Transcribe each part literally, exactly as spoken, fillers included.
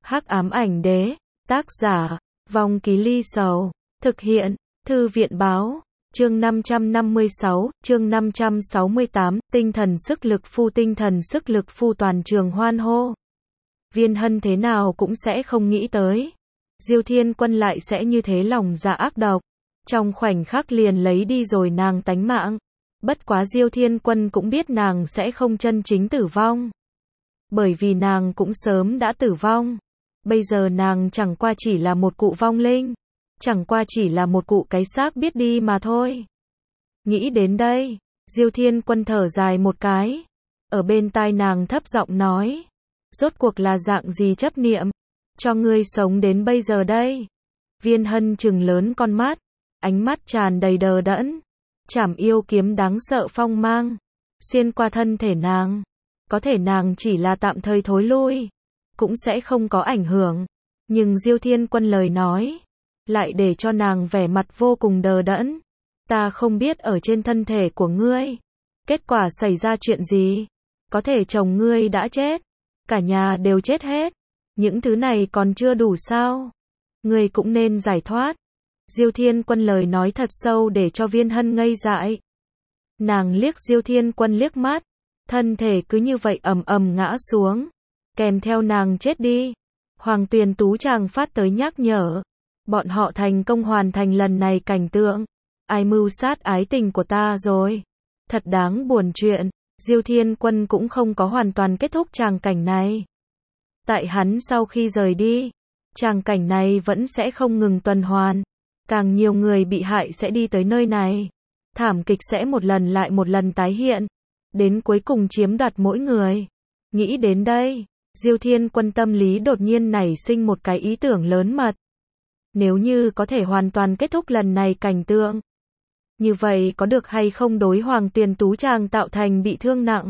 Hắc ám ảnh đế, tác giả, Vong Ký Ly Sầu, thực hiện, Thư viện báo, chương năm trăm năm mươi sáu, chương năm trăm sáu mươi tám, tinh thần sức lực phu tinh thần sức lực phu toàn trường hoan hô. Viên Hân thế nào cũng sẽ không nghĩ tới. Diêu Thiên Quân lại sẽ như thế lòng dạ ác độc. Trong khoảnh khắc liền lấy đi rồi nàng tánh mạng. Bất quá Diêu Thiên Quân cũng biết nàng sẽ không chân chính tử vong. Bởi vì nàng cũng sớm đã tử vong. Bây giờ nàng chẳng qua chỉ là một cụ vong linh. Chẳng qua chỉ là một cụ cái xác biết đi mà thôi. Nghĩ đến đây, Diêu Thiên Quân thở dài một cái. Ở bên tai nàng thấp giọng nói. Rốt cuộc là dạng gì chấp niệm, cho ngươi sống đến bây giờ đây. Viên Hân trừng lớn con mắt, ánh mắt tràn đầy đờ đẫn. Trảm yêu kiếm đáng sợ phong mang, xuyên qua thân thể nàng. Có thể nàng chỉ là tạm thời thối lui, cũng sẽ không có ảnh hưởng. Nhưng Diêu Thiên Quân lời nói, lại để cho nàng vẻ mặt vô cùng đờ đẫn. Ta không biết ở trên thân thể của ngươi, kết quả xảy ra chuyện gì. Có thể chồng ngươi đã chết, cả nhà đều chết hết. Những thứ này còn chưa đủ sao? Ngươi cũng nên giải thoát. Diêu Thiên Quân lời nói thật sâu để cho Viên Hân ngây dại. Nàng liếc Diêu Thiên Quân liếc mắt, thân thể cứ như vậy ầm ầm ngã xuống, kèm theo nàng chết đi. Hoàng Tuyền Tú chàng phát tới nhắc nhở, bọn họ thành công hoàn thành lần này cảnh tượng. Ai mưu sát ái tình của ta rồi? Thật đáng buồn chuyện. Diêu Thiên Quân cũng không có hoàn toàn kết thúc tràng cảnh này. Tại hắn sau khi rời đi, tràng cảnh này vẫn sẽ không ngừng tuần hoàn. Càng nhiều người bị hại sẽ đi tới nơi này. Thảm kịch sẽ một lần lại một lần tái hiện, đến cuối cùng chiếm đoạt mỗi người. Nghĩ đến đây, Diêu Thiên Quân tâm lý đột nhiên nảy sinh một cái ý tưởng lớn mật. Nếu như có thể hoàn toàn kết thúc lần này cảnh tượng, như vậy có được hay không đối Hoàng Tuyền Tú chàng tạo thành bị thương nặng?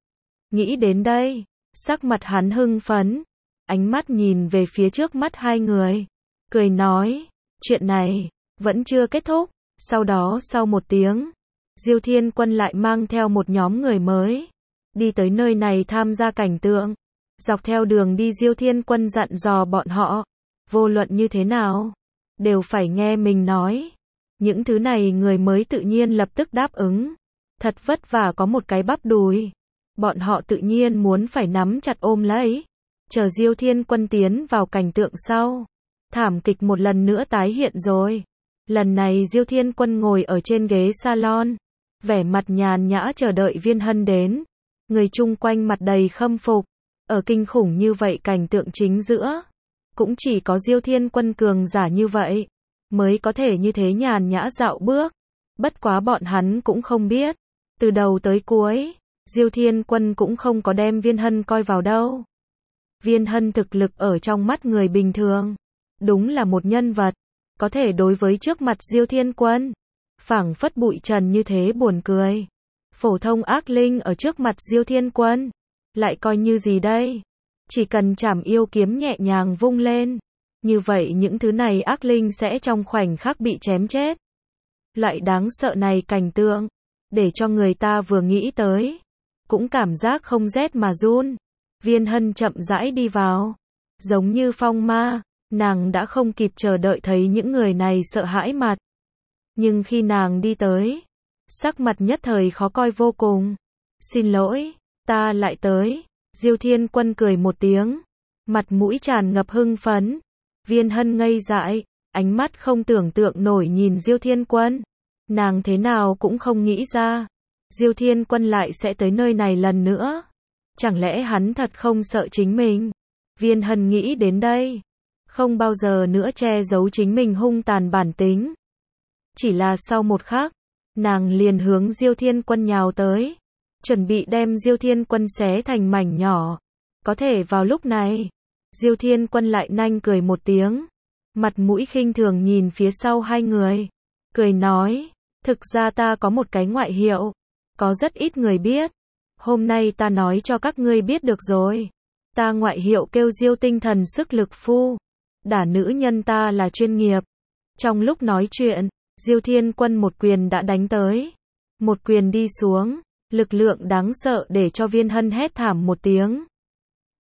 Nghĩ đến đây, sắc mặt hắn hưng phấn, ánh mắt nhìn về phía trước mắt hai người, cười nói, chuyện này vẫn chưa kết thúc. Sau đó sau một tiếng, Diêu Thiên Quân lại mang theo một nhóm người mới, đi tới nơi này tham gia cảnh tượng. Dọc theo đường đi Diêu Thiên Quân dặn dò bọn họ, vô luận như thế nào, đều phải nghe mình nói. Những thứ này người mới tự nhiên lập tức đáp ứng. Thật vất vả có một cái bắp đùi, bọn họ tự nhiên muốn phải nắm chặt ôm lấy. Chờ Diêu Thiên Quân tiến vào cảnh tượng sau, thảm kịch một lần nữa tái hiện rồi. Lần này Diêu Thiên Quân ngồi ở trên ghế salon, vẻ mặt nhàn nhã chờ đợi Viên Hân đến. Người chung quanh mặt đầy khâm phục. Ở kinh khủng như vậy cảnh tượng chính giữa, cũng chỉ có Diêu Thiên Quân cường giả như vậy mới có thể như thế nhàn nhã dạo bước. Bất quá bọn hắn cũng không biết, từ đầu tới cuối, Diêu Thiên Quân cũng không có đem Viên Hân coi vào đâu. Viên Hân thực lực ở trong mắt người bình thường, đúng là một nhân vật, có thể đối với trước mặt Diêu Thiên Quân, phảng phất bụi trần như thế buồn cười. Phổ thông ác linh ở trước mặt Diêu Thiên Quân, lại coi như gì đây? Chỉ cần trảm yêu kiếm nhẹ nhàng vung lên, như vậy những thứ này ác linh sẽ trong khoảnh khắc bị chém chết. Loại đáng sợ này cảnh tượng, để cho người ta vừa nghĩ tới, cũng cảm giác không rét mà run. Viên Hân chậm rãi đi vào, giống như phong ma, nàng đã không kịp chờ đợi thấy những người này sợ hãi mặt. Nhưng khi nàng đi tới, sắc mặt nhất thời khó coi vô cùng. Xin lỗi, ta lại tới. Diêu Thiên Quân cười một tiếng, mặt mũi tràn ngập hưng phấn. Viên Hân ngây dại, ánh mắt không tưởng tượng nổi nhìn Diêu Thiên Quân. Nàng thế nào cũng không nghĩ ra, Diêu Thiên Quân lại sẽ tới nơi này lần nữa. Chẳng lẽ hắn thật không sợ chính mình? Viên Hân nghĩ đến đây, không bao giờ nữa che giấu chính mình hung tàn bản tính. Chỉ là sau một khắc, nàng liền hướng Diêu Thiên Quân nhào tới, chuẩn bị đem Diêu Thiên Quân xé thành mảnh nhỏ. Có thể vào lúc này, Diêu Thiên Quân lại nanh cười một tiếng, mặt mũi khinh thường nhìn phía sau hai người, cười nói, thực ra ta có một cái ngoại hiệu, có rất ít người biết. Hôm nay ta nói cho các ngươi biết được rồi. Ta ngoại hiệu kêu Diêu tinh thần sức lực phu, đả nữ nhân ta là chuyên nghiệp. Trong lúc nói chuyện, Diêu Thiên Quân một quyền đã đánh tới. Một quyền đi xuống, lực lượng đáng sợ để cho Viên Hân hét thảm một tiếng.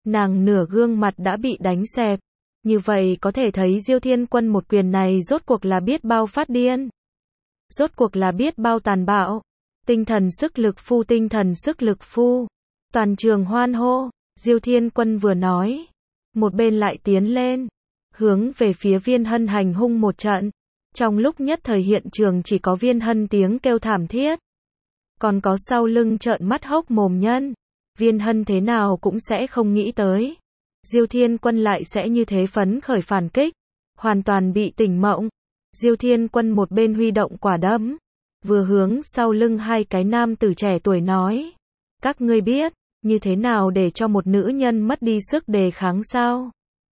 Nàng nửa gương mặt đã bị đánh xẹp. Như vậy có thể thấy Diêu Thiên Quân một quyền này rốt cuộc là biết bao phát điên. Rốt cuộc là biết bao tàn bạo. Tinh thần sức lực phu, tinh thần sức lực phu. Toàn trường hoan hô. Diêu Thiên Quân vừa nói, một bên lại tiến lên, hướng về phía Viên Hân hành hung một trận. Trong lúc nhất thời hiện trường chỉ có Viên Hân tiếng kêu thảm thiết. Còn có sau lưng trợn mắt hốc mồm nhân. Viên Hân thế nào cũng sẽ không nghĩ tới. Diêu Thiên Quân lại sẽ như thế phấn khởi phản kích. Hoàn toàn bị tỉnh mộng. Diêu Thiên Quân một bên huy động quả đấm. Vừa hướng sau lưng hai cái nam tử trẻ tuổi nói. Các ngươi biết, như thế nào để cho một nữ nhân mất đi sức đề kháng sao?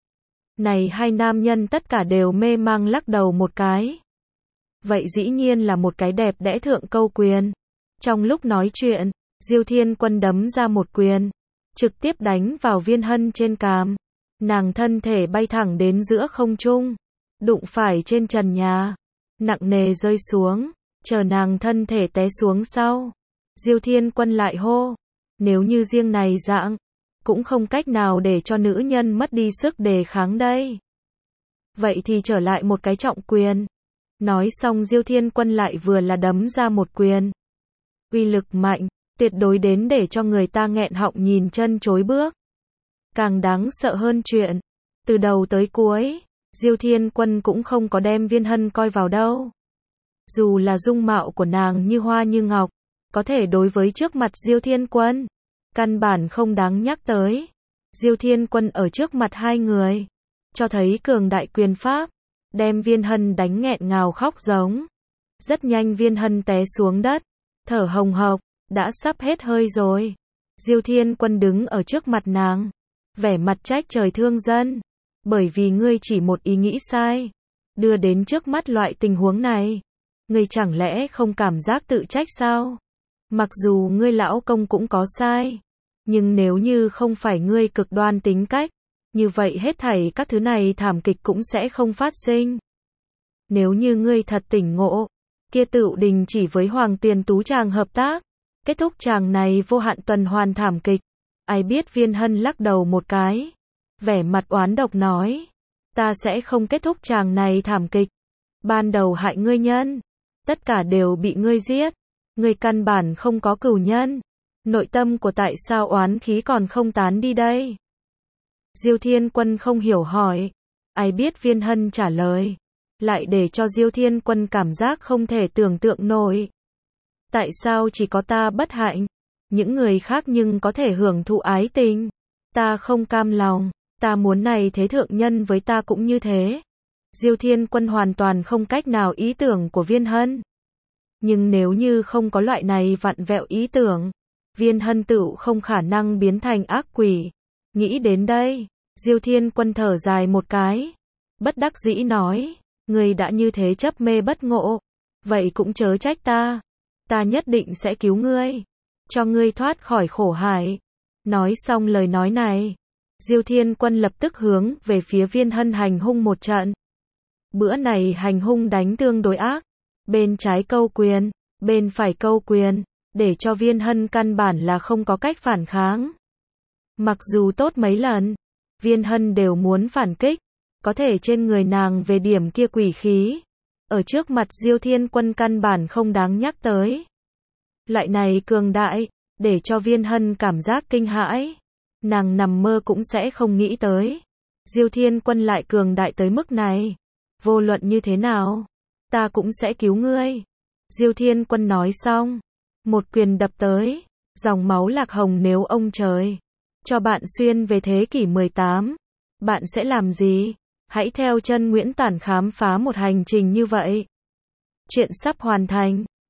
Này hai nam nhân tất cả đều mê mang lắc đầu một cái. Vậy dĩ nhiên là một cái đẹp đẽ thượng câu quyền. Trong lúc nói chuyện, Diêu Thiên Quân đấm ra một quyền, trực tiếp đánh vào Viên Hân trên cằm. Nàng thân thể bay thẳng đến giữa không trung, đụng phải trên trần nhà, nặng nề rơi xuống, chờ nàng thân thể té xuống sau. Diêu Thiên Quân lại hô, nếu như riêng này dạng, cũng không cách nào để cho nữ nhân mất đi sức đề kháng đây. Vậy thì trở lại một cái trọng quyền. Nói xong Diêu Thiên Quân lại vừa là đấm ra một quyền. Uy lực mạnh, tuyệt đối đến để cho người ta nghẹn họng nhìn chân chối bước. Càng đáng sợ hơn chuyện, từ đầu tới cuối, Diêu Thiên Quân cũng không có đem Viên Hân coi vào đâu. Dù là dung mạo của nàng như hoa như ngọc, có thể đối với trước mặt Diêu Thiên Quân, căn bản không đáng nhắc tới. Diêu Thiên Quân ở trước mặt hai người, cho thấy cường đại quyền pháp, đem Viên Hân đánh nghẹn ngào khóc giống. Rất nhanh Viên Hân té xuống đất, thở hồng hộc, đã sắp hết hơi rồi. Diêu Thiên Quân đứng ở trước mặt nàng, vẻ mặt trách trời thương dân, bởi vì ngươi chỉ một ý nghĩ sai, đưa đến trước mắt loại tình huống này. Ngươi chẳng lẽ không cảm giác tự trách sao? Mặc dù ngươi lão công cũng có sai, nhưng nếu như không phải ngươi cực đoan tính cách, như vậy hết thảy các thứ này thảm kịch cũng sẽ không phát sinh. Nếu như ngươi thật tỉnh ngộ, kia Tựu đình chỉ với Hoàng Tiền Tú chàng hợp tác, kết thúc chàng này vô hạn tuần hoàn thảm kịch. Ai biết Viên Hân lắc đầu một cái, vẻ mặt oán độc nói, ta sẽ không kết thúc chàng này thảm kịch. Ban đầu hại ngươi nhân, tất cả đều bị ngươi giết. Ngươi căn bản không có cửu nhân. Nội tâm của tại sao oán khí còn không tán đi đây? Diêu Thiên Quân không hiểu hỏi. Ai biết Viên Hân trả lời, lại để cho Diêu Thiên Quân cảm giác không thể tưởng tượng nổi. Tại sao chỉ có ta bất hạnh? Những người khác nhưng có thể hưởng thụ ái tình. Ta không cam lòng, ta muốn này thế thượng nhân với ta cũng như thế. Diêu Thiên Quân hoàn toàn không cách nào ý tưởng của Viên Hân. Nhưng nếu như không có loại này vặn vẹo ý tưởng, Viên Hân tựu không khả năng biến thành ác quỷ. Nghĩ đến đây, Diêu Thiên Quân thở dài một cái, bất đắc dĩ nói, ngươi đã như thế chấp mê bất ngộ, vậy cũng chớ trách ta, ta nhất định sẽ cứu ngươi, cho ngươi thoát khỏi khổ hải. Nói xong lời nói này, Diêu Thiên Quân lập tức hướng về phía Viên Hân hành hung một trận. Bữa này hành hung đánh tương đối ác, bên trái câu quyền, bên phải câu quyền, để cho Viên Hân căn bản là không có cách phản kháng. Mặc dù tốt mấy lần, Viên Hân đều muốn phản kích, có thể trên người nàng về điểm kia quỷ khí, ở trước mặt Diêu Thiên Quân căn bản không đáng nhắc tới. Loại này cường đại, để cho Viên Hân cảm giác kinh hãi, nàng nằm mơ cũng sẽ không nghĩ tới. Diêu Thiên Quân lại cường đại tới mức này, vô luận như thế nào, ta cũng sẽ cứu ngươi. Diêu Thiên Quân nói xong, một quyền đập tới, dòng máu lạc hồng. Nếu ông trời cho bạn xuyên về thế kỷ mười tám, bạn sẽ làm gì? Hãy theo chân Nguyễn Tản khám phá một hành trình như vậy. Chuyện sắp hoàn thành.